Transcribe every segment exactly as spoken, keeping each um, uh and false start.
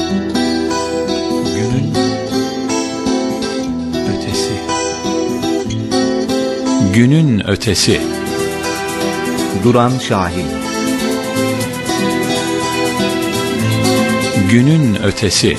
Günün ötesi. Günün ötesi. Duran Şahin. Günün ötesi.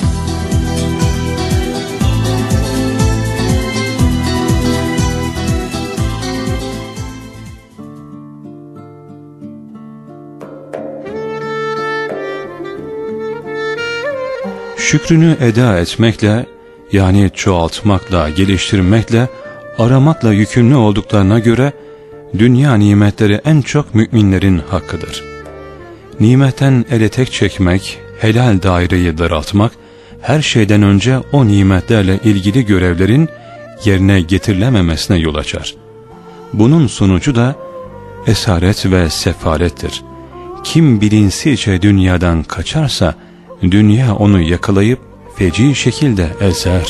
Şükrünü eda etmekle, yani çoğaltmakla, geliştirmekle, aramakla yükümlü olduklarına göre, dünya nimetleri en çok müminlerin hakkıdır. Nimetten ele tek çekmek, helal daireyi daraltmak, her şeyden önce o nimetlerle ilgili görevlerin yerine getirilememesine yol açar. Bunun sonucu da esaret ve sefalettir. Kim bilinçsizce dünyadan kaçarsa, dünya onu yakalayıp feci şekilde ezer.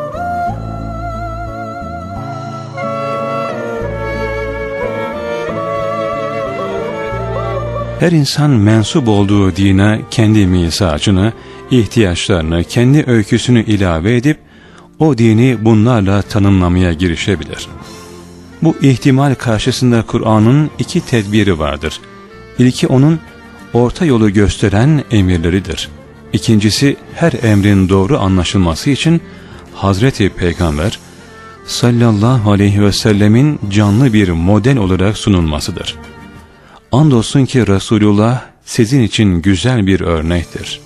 Her insan mensup olduğu dine kendi mizacını, ihtiyaçlarını, kendi öyküsünü ilave edip o dini bunlarla tanımlamaya girişebilir. Bu ihtimal karşısında Kur'an'ın iki tedbiri vardır. İlki onun orta yolu gösteren emirleridir. İkincisi her emrin doğru anlaşılması için Hazreti Peygamber sallallahu aleyhi ve sellemin canlı bir model olarak sunulmasıdır. Andolsun ki Resulullah sizin için güzel bir örnektir.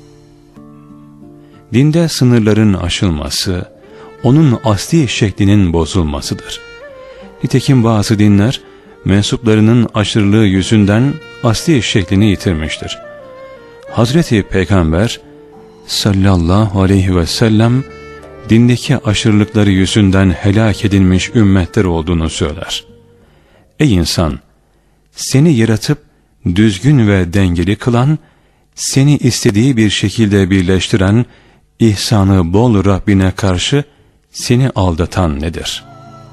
Dinde sınırların aşılması, onun asli şeklinin bozulmasıdır. Nitekim bazı dinler, mensuplarının aşırılığı yüzünden asli şeklini yitirmiştir. Hazreti Peygamber sallallahu aleyhi ve sellem, dindeki aşırılıkları yüzünden helak edilmiş ümmetler olduğunu söyler. Ey insan! Seni yaratıp düzgün ve dengeli kılan, seni istediği bir şekilde birleştiren, ihsanı bol Rabbine karşı seni aldatan nedir?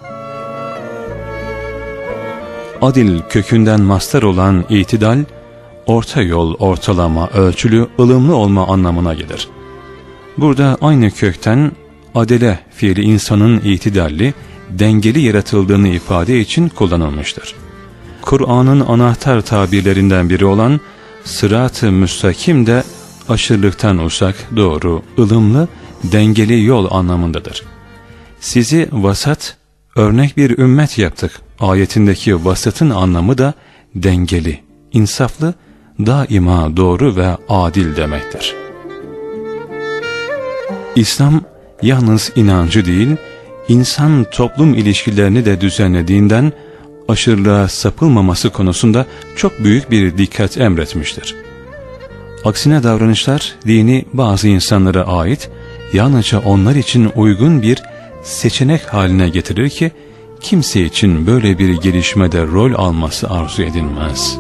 Adil kökünden mastar olan itidal, orta yol, ortalama, ölçülü, ılımlı olma anlamına gelir. Burada aynı kökten adele fiili insanın itidalli, dengeli yaratıldığını ifade için kullanılmıştır. Kur'an'ın anahtar tabirlerinden biri olan sırat-ı müstakim de aşırılıktan uzak, doğru, ılımlı, dengeli yol anlamındadır. Sizi vasat, örnek bir ümmet yaptık ayetindeki vasatın anlamı da dengeli, insaflı, daima doğru ve adil demektir. İslam yalnız inancı değil, insan toplum ilişkilerini de düzenlediğinden aşırılığa sapılmaması konusunda çok büyük bir dikkat emretmiştir. Aksine davranışlar dini bazı insanlara ait, yalnızca onlar için uygun bir seçenek haline getirir ki kimse için böyle bir gelişmede rol alması arzu edilmez.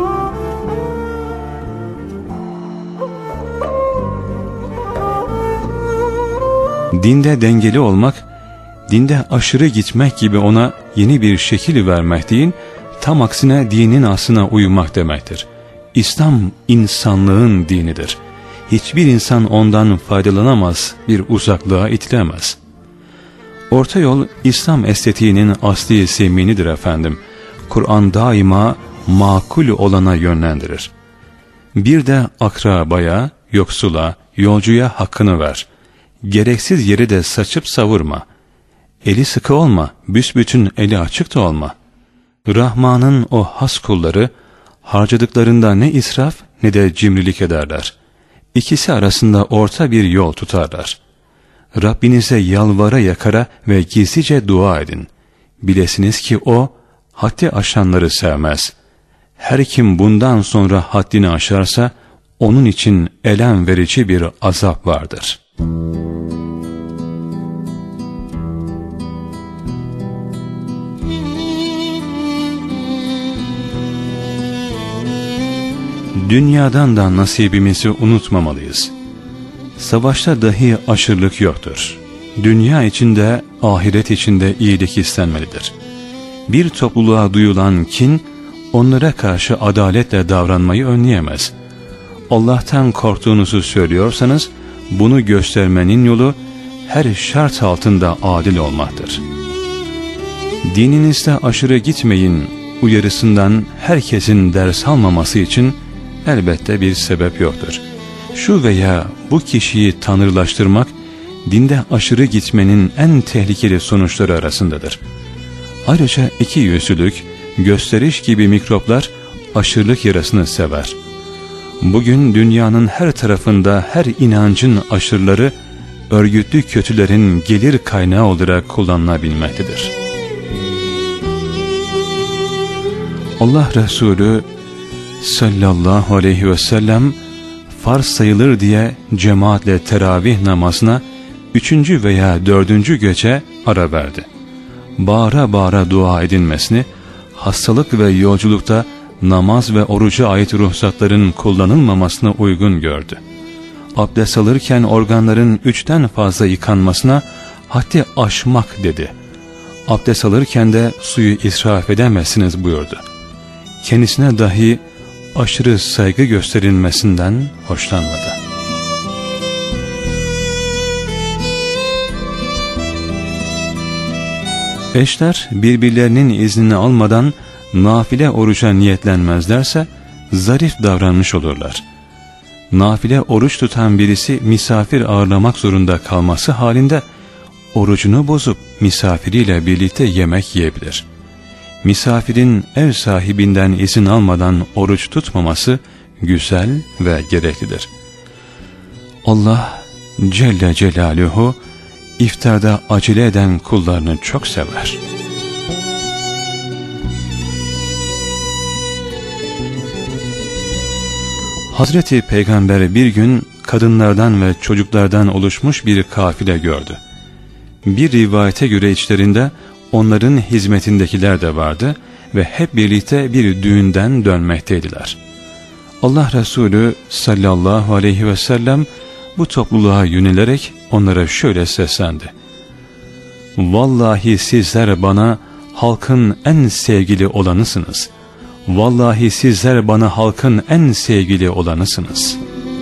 Dinde dengeli olmak, dinde aşırı gitmek gibi ona yeni bir şekil vermek değil, tam aksine dinin aslına uymak demektir. İslam insanlığın dinidir. Hiçbir insan ondan faydalanamaz, bir uzaklığa itilemez. Orta yol İslam estetiğinin asli zeminidir efendim. Kur'an daima makul olana yönlendirir. Bir de akrabaya, yoksula, yolcuya hakkını ver. Gereksiz yeri de saçıp savurma. Eli sıkı olma, büsbütün eli açık da olma. Rahman'ın o has kulları harcadıklarında ne israf ne de cimrilik ederler. İkisi arasında orta bir yol tutarlar. Rabbinize yalvara yakara ve gizlice dua edin. Bilesiniz ki o haddi aşanları sevmez. Her kim bundan sonra haddini aşarsa onun için elem verici bir azap vardır. Dünyadan da nasibimizi unutmamalıyız. Savaşta dahi aşırılık yoktur. Dünya içinde, ahiret içinde iyilik istenmelidir. Bir topluluğa duyulan kin, onlara karşı adaletle davranmayı önleyemez. Allah'tan korktuğunuzu söylüyorsanız, bunu göstermenin yolu her şart altında adil olmaktır. Dininizde aşırı gitmeyin uyarısından herkesin ders almaması için elbette bir sebep yoktur. Şu veya bu kişiyi tanrılaştırmak, dinde aşırı gitmenin en tehlikeli sonuçları arasındadır. Ayrıca iki yüzlülük, gösteriş gibi mikroplar aşırılık yarasını sever. Bugün dünyanın her tarafında her inancın aşırıları, örgütlü kötülerin gelir kaynağı olarak kullanılabilmektedir. Allah Resulü sallallahu aleyhi ve sellem farz sayılır diye cemaatle teravih namazına üçüncü veya dördüncü gece ara verdi. Bağıra bağıra dua edilmesini, hastalık ve yolculukta namaz ve oruca ait ruhsatların kullanılmamasına uygun gördü. Abdest alırken organların üçten fazla yıkanmasına haddi aşmak dedi. Abdest alırken de suyu israf edemezsiniz buyurdu. Kendisine dahi aşırı saygı gösterilmesinden hoşlanmadı. Eşler birbirlerinin iznini almadan nafile oruca niyetlenmezlerse zarif davranmış olurlar. Nafile oruç tutan birisi misafir ağırlamak zorunda kalması halinde orucunu bozup misafiriyle birlikte yemek yiyebilir. Misafirin ev sahibinden izin almadan oruç tutmaması güzel ve gereklidir. Allah Celle Celaluhu iftarda acele eden kullarını çok sever. Hazreti Peygamber bir gün kadınlardan ve çocuklardan oluşmuş bir kafile gördü. Bir rivayete göre içlerinde onların hizmetindekiler de vardı ve hep birlikte bir düğünden dönmekteydiler. Allah Resulü sallallahu aleyhi ve sellem bu topluluğa yönelerek onlara şöyle seslendi. Vallahi sizler bana halkın en sevgili olanısınız. Vallahi sizler bana halkın en sevgili olanısınız.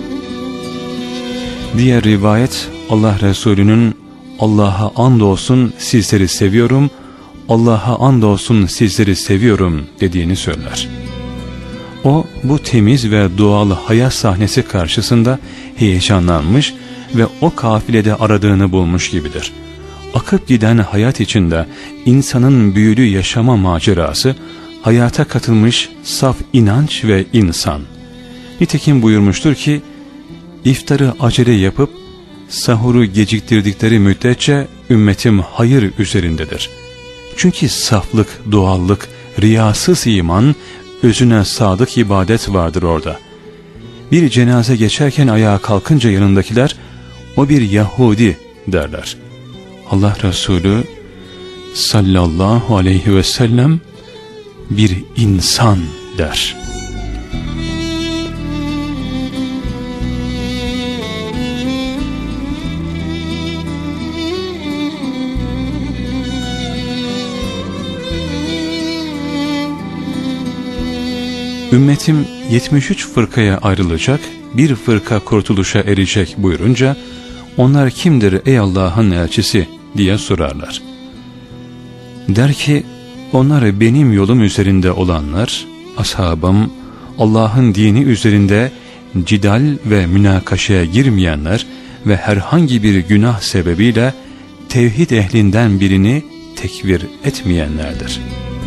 Diğer rivayet Allah Resulü'nün Allah'a andolsun sizleri seviyorum, Allah'a andolsun sizleri seviyorum dediğini söyler. O bu temiz ve doğal hayat sahnesi karşısında heyecanlanmış ve o kafilede aradığını bulmuş gibidir. Akıp giden hayat içinde insanın büyülü yaşama macerası, hayata katılmış saf inanç ve insan. Nitekim buyurmuştur ki, iftarı acele yapıp sahuru geciktirdikleri müddetçe ümmetim hayır üzerindedir. Çünkü saflık, doğallık, riyasız iman, özüne sadık ibadet vardır orada. Bir cenaze geçerken ayağa kalkınca yanındakiler, o bir Yahudi derler. Allah Resulü sallallahu aleyhi ve sellem bir insan der. Ümmetim yetmiş üç fırkaya ayrılacak, bir fırka kurtuluşa erecek buyurunca, onlar kimdir ey Allah'ın elçisi diye sorarlar. Der ki, onlar benim yolum üzerinde olanlar, ashabım, Allah'ın dini üzerinde cidal ve münakaşaya girmeyenler ve herhangi bir günah sebebiyle tevhid ehlinden birini tekfir etmeyenlerdir.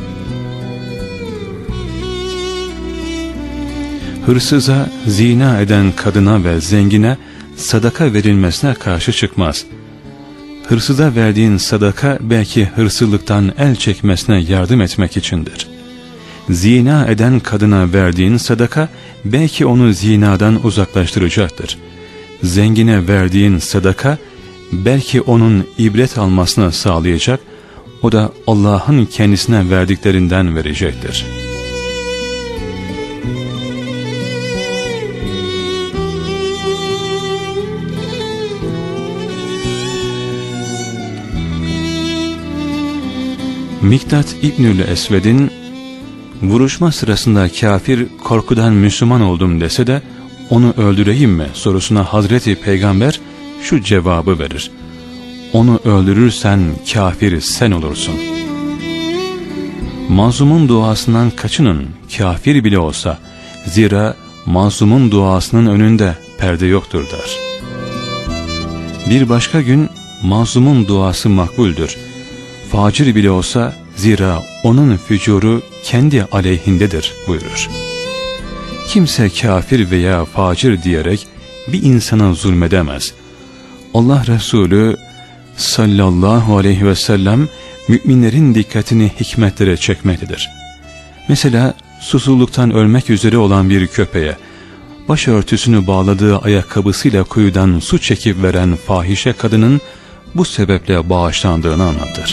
Hırsıza, zina eden kadına ve zengine sadaka verilmesine karşı çıkmaz. Hırsıza verdiğin sadaka belki hırsızlıktan el çekmesine yardım etmek içindir. Zina eden kadına verdiğin sadaka belki onu zinadan uzaklaştıracaktır. Zengine verdiğin sadaka belki onun ibret almasını sağlayacak, o da Allah'ın kendisine verdiklerinden verecektir. Miktat İbnül Esved'in vuruşma sırasında kafir korkudan Müslüman oldum dese de onu öldüreyim mi sorusuna Hazreti Peygamber şu cevabı verir: onu öldürürsen kafir sen olursun. Mazlumun duasından kaçının, kafir bile olsa, zira mazlumun duasının önünde perde yoktur der. Bir başka gün mazlumun duası makbuldür, facir bile olsa, zira onun fücuru kendi aleyhindedir buyurur. Kimse kafir veya facir diyerek bir insana zulmedemez. Allah Resulü sallallahu aleyhi ve sellem müminlerin dikkatini hikmetlere çekmektedir. Mesela susuzluktan ölmek üzere olan bir köpeğe başörtüsünü bağladığı ayakkabısıyla kuyudan su çekip veren fahişe kadının bu sebeple bağışlandığını anlatır.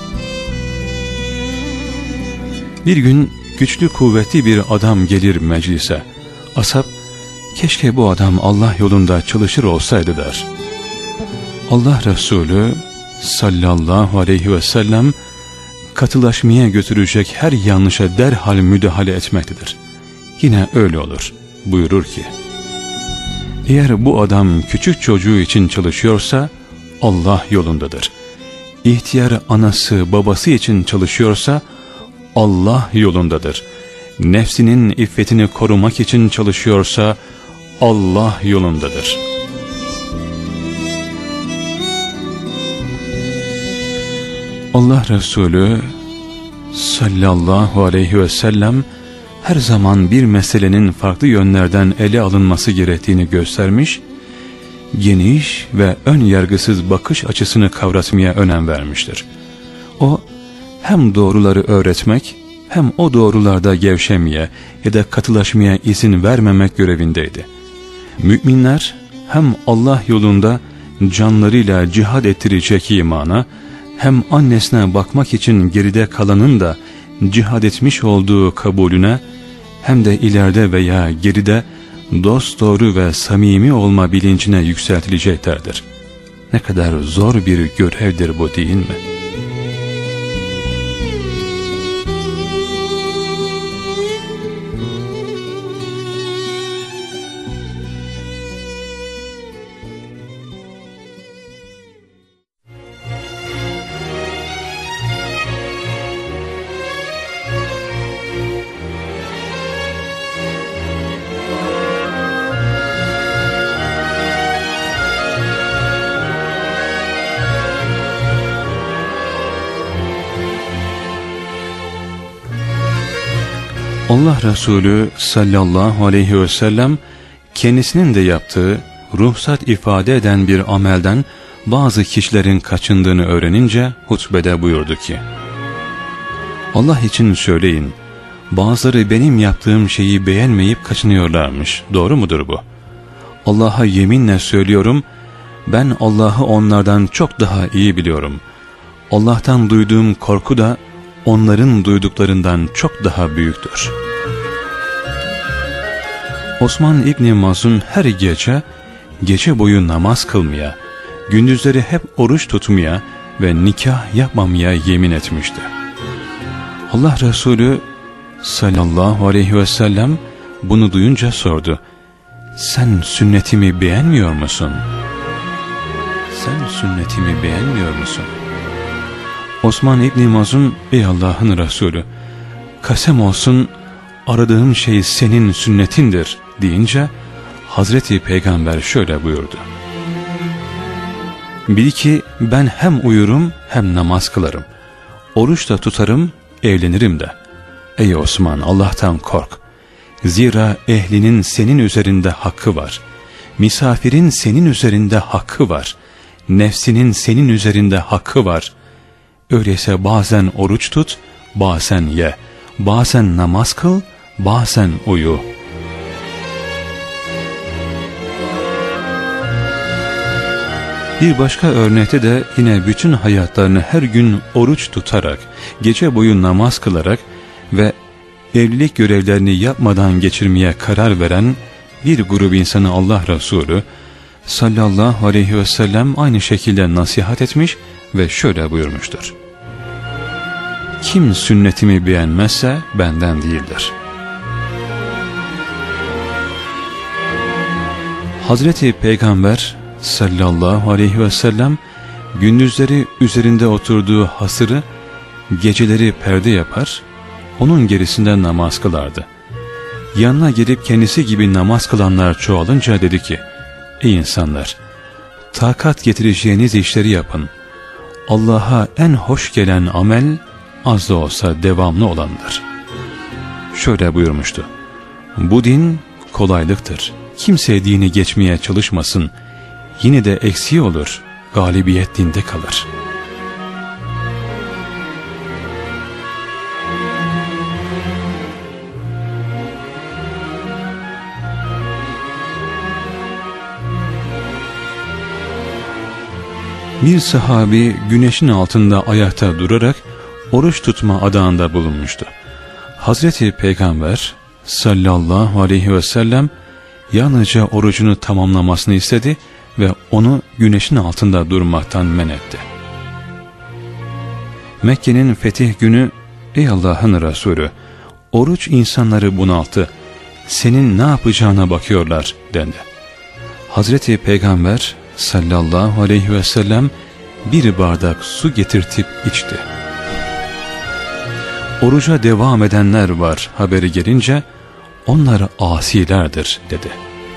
Bir gün güçlü kuvvetli bir adam gelir meclise. Ashab, keşke bu adam Allah yolunda çalışır olsaydı der. Allah Resulü sallallahu aleyhi ve sellem katılaşmaya götürecek her yanlışa derhal müdahale etmektedir. Yine öyle olur buyurur ki, eğer bu adam küçük çocuğu için çalışıyorsa Allah yolundadır. İhtiyar anası babası için çalışıyorsa Allah yolundadır. Nefsinin iffetini korumak için çalışıyorsa Allah yolundadır. Allah Resulü sallallahu aleyhi ve sellem her zaman bir meselenin farklı yönlerden ele alınması gerektiğini göstermiş, geniş ve ön yargısız bakış açısını kavratmaya önem vermiştir. O, hem doğruları öğretmek, hem o doğrularda gevşemeye ya da katılaşmaya izin vermemek görevindeydi. Müminler, hem Allah yolunda canlarıyla cihad ettirecek imana, hem annesine bakmak için geride kalanın da cihad etmiş olduğu kabulüne, hem de ileride veya geride dosdoğru ve samimi olma bilincine yükseltileceklerdir. Ne kadar zor bir görevdir bu, değil mi? Allah Resulü sallallahu aleyhi ve sellem kendisinin de yaptığı ruhsat ifade eden bir amelden bazı kişilerin kaçındığını öğrenince hutbede buyurdu ki, Allah için söyleyin, bazıları benim yaptığım şeyi beğenmeyip kaçınıyorlarmış, doğru mudur bu? Allah'a yeminle söylüyorum, ben Allah'ı onlardan çok daha iyi biliyorum. Allah'tan duyduğum korku da onların duyduklarından çok daha büyüktür. Osman İbni Maz'un her gece, gece boyu namaz kılmaya, gündüzleri hep oruç tutmaya ve nikah yapmamaya yemin etmişti. Allah Resulü sallallahu aleyhi ve sellem bunu duyunca sordu, sen sünnetimi beğenmiyor musun? Sen sünnetimi beğenmiyor musun? Osman İbni Maz'un, ey Allah'ın Resulü, kasem olsun aradığım şey senin sünnetindir deyince Hazreti Peygamber şöyle buyurdu, bil ki ben hem uyurum hem namaz kılarım, oruç da tutarım, evlenirim de. Ey Osman, Allah'tan kork, zira ehlinin senin üzerinde hakkı var, misafirin senin üzerinde hakkı var, nefsinin senin üzerinde hakkı var. Öyleyse bazen oruç tut, bazen ye, bazen namaz kıl, bazen uyu. Bir başka örnekte de yine bütün hayatlarını her gün oruç tutarak, gece boyu namaz kılarak ve evlilik görevlerini yapmadan geçirmeye karar veren bir grup insanı Allah Resulü sallallahu aleyhi ve sellem aynı şekilde nasihat etmiş ve şöyle buyurmuştur: kim sünnetimi beğenmezse benden değildir. Hazreti Peygamber sallallahu aleyhi ve sellem gündüzleri üzerinde oturduğu hasırı, geceleri perde yapar, onun gerisinden namaz kılardı. Yanına gelip kendisi gibi namaz kılanlar çoğalınca dedi ki, ey insanlar, takat getireceğiniz işleri yapın. Allah'a en hoş gelen amel az da olsa devamlı olandır. Şöyle buyurmuştu, bu din kolaylıktır. Kimse dini geçmeye çalışmasın. Yine de eksiği olur. Galibiyet dinde kalır. Bir sahabi güneşin altında ayakta durarak oruç tutma adağında bulunmuştu. Hazreti Peygamber sallallahu aleyhi ve sellem yalnızca orucunu tamamlamasını istedi ve onu güneşin altında durmaktan men etti. Mekke'nin fetih günü, ey Allah'ın Resulü, oruç insanları bunalttı, senin ne yapacağına bakıyorlar dendi. Hazreti Peygamber sallallahu aleyhi ve sellem bir bardak su getirtip içti. Oruca devam edenler var haberi gelince, onlar asilerdir dedi.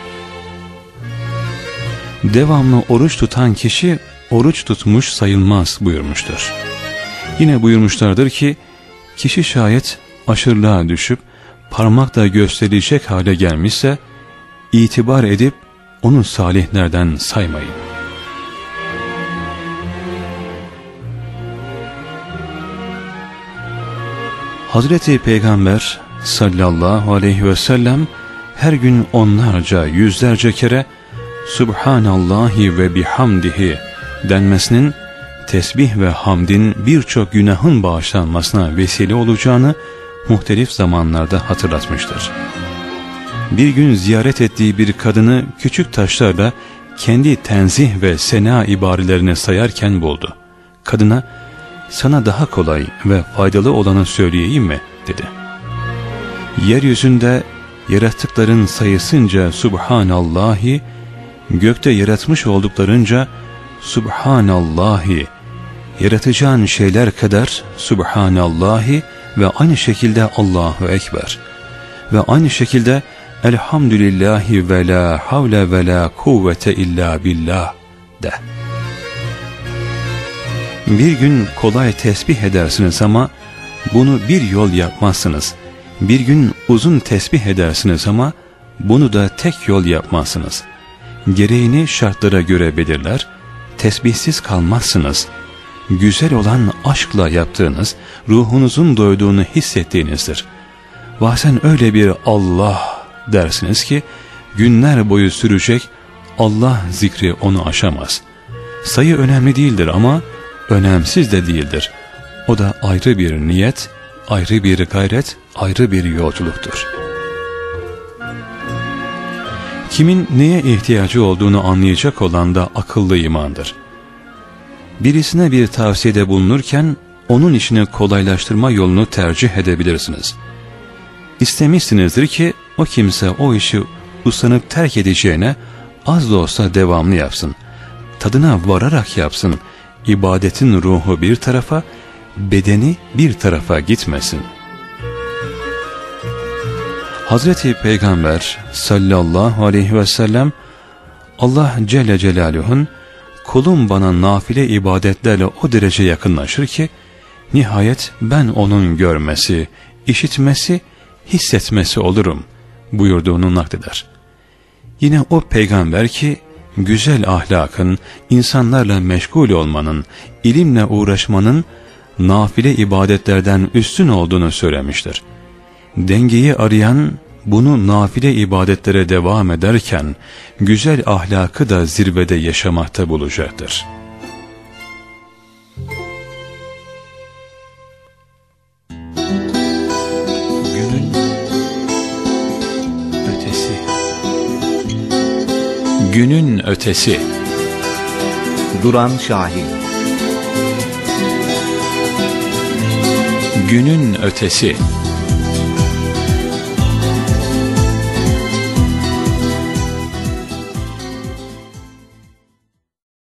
Devamlı oruç tutan kişi oruç tutmuş sayılmaz buyurmuştur. Yine buyurmuşlardır ki, kişi şayet aşırılığa düşüp parmakla gösterilecek hale gelmişse, itibar edip onu salihlerden saymayın. Hazreti Peygamber sallallahu aleyhi ve sellem her gün onlarca, yüzlerce kere Subhanallahi ve bihamdihi denmesinin tesbih ve hamdin birçok günahın bağışlanmasına vesile olacağını muhtelif zamanlarda hatırlatmıştır. Bir gün ziyaret ettiği bir kadını küçük taşlarla kendi tenzih ve sena ibarelerini sayarken buldu. Kadına, sana daha kolay ve faydalı olanı söyleyeyim mi dedi. Yeryüzünde yarattıkların sayısınca Subhanallahi, gökte yaratmış olduklarınca Subhanallahi, yaratacağın şeyler kadar Subhanallahi ve aynı şekilde Allahu Ekber ve aynı şekilde Elhamdülillahi ve la havle ve la kuvvete illa billah de. Bir gün kolay tesbih edersiniz ama bunu bir yol yapmazsınız. Bir gün uzun tesbih edersiniz ama bunu da tek yol yapmazsınız. Gereğini şartlara göre belirler, tesbihsiz kalmazsınız. Güzel olan aşkla yaptığınız, ruhunuzun doyduğunu hissettiğinizdir. Bazen öyle bir Allah dersiniz ki, günler boyu sürecek Allah zikri onu aşamaz. Sayı önemli değildir ama önemsiz de değildir. O da ayrı bir niyet, ayrı bir gayret, ayrı bir yolculuktur. Kimin neye ihtiyacı olduğunu anlayacak olan da akıllı imandır. Birisine bir tavsiyede bulunurken onun işini kolaylaştırma yolunu tercih edebilirsiniz. İstemişsinizdir ki o kimse o işi usanıp terk edeceğine az da olsa devamlı yapsın. Tadına vararak yapsın. İbadetin ruhu bir tarafa, bedeni bir tarafa gitmesin. Hazreti Peygamber sallallahu aleyhi ve sellem, Allah Celle Celaluhu'nun kulum bana nafile ibadetlerle o derece yakınlaşır ki, nihayet ben onun görmesi, işitmesi, hissetmesi olurum buyurduğunu nakleder. Yine o peygamber ki, güzel ahlakın, insanlarla meşgul olmanın, ilimle uğraşmanın nafile ibadetlerden üstün olduğunu söylemiştir. Dengeyi arayan bunu nafile ibadetlere devam ederken güzel ahlakı da zirvede yaşamakta bulacaktır. Günün ötesi. Günün ötesi. Duran Şahin. Günün ötesi.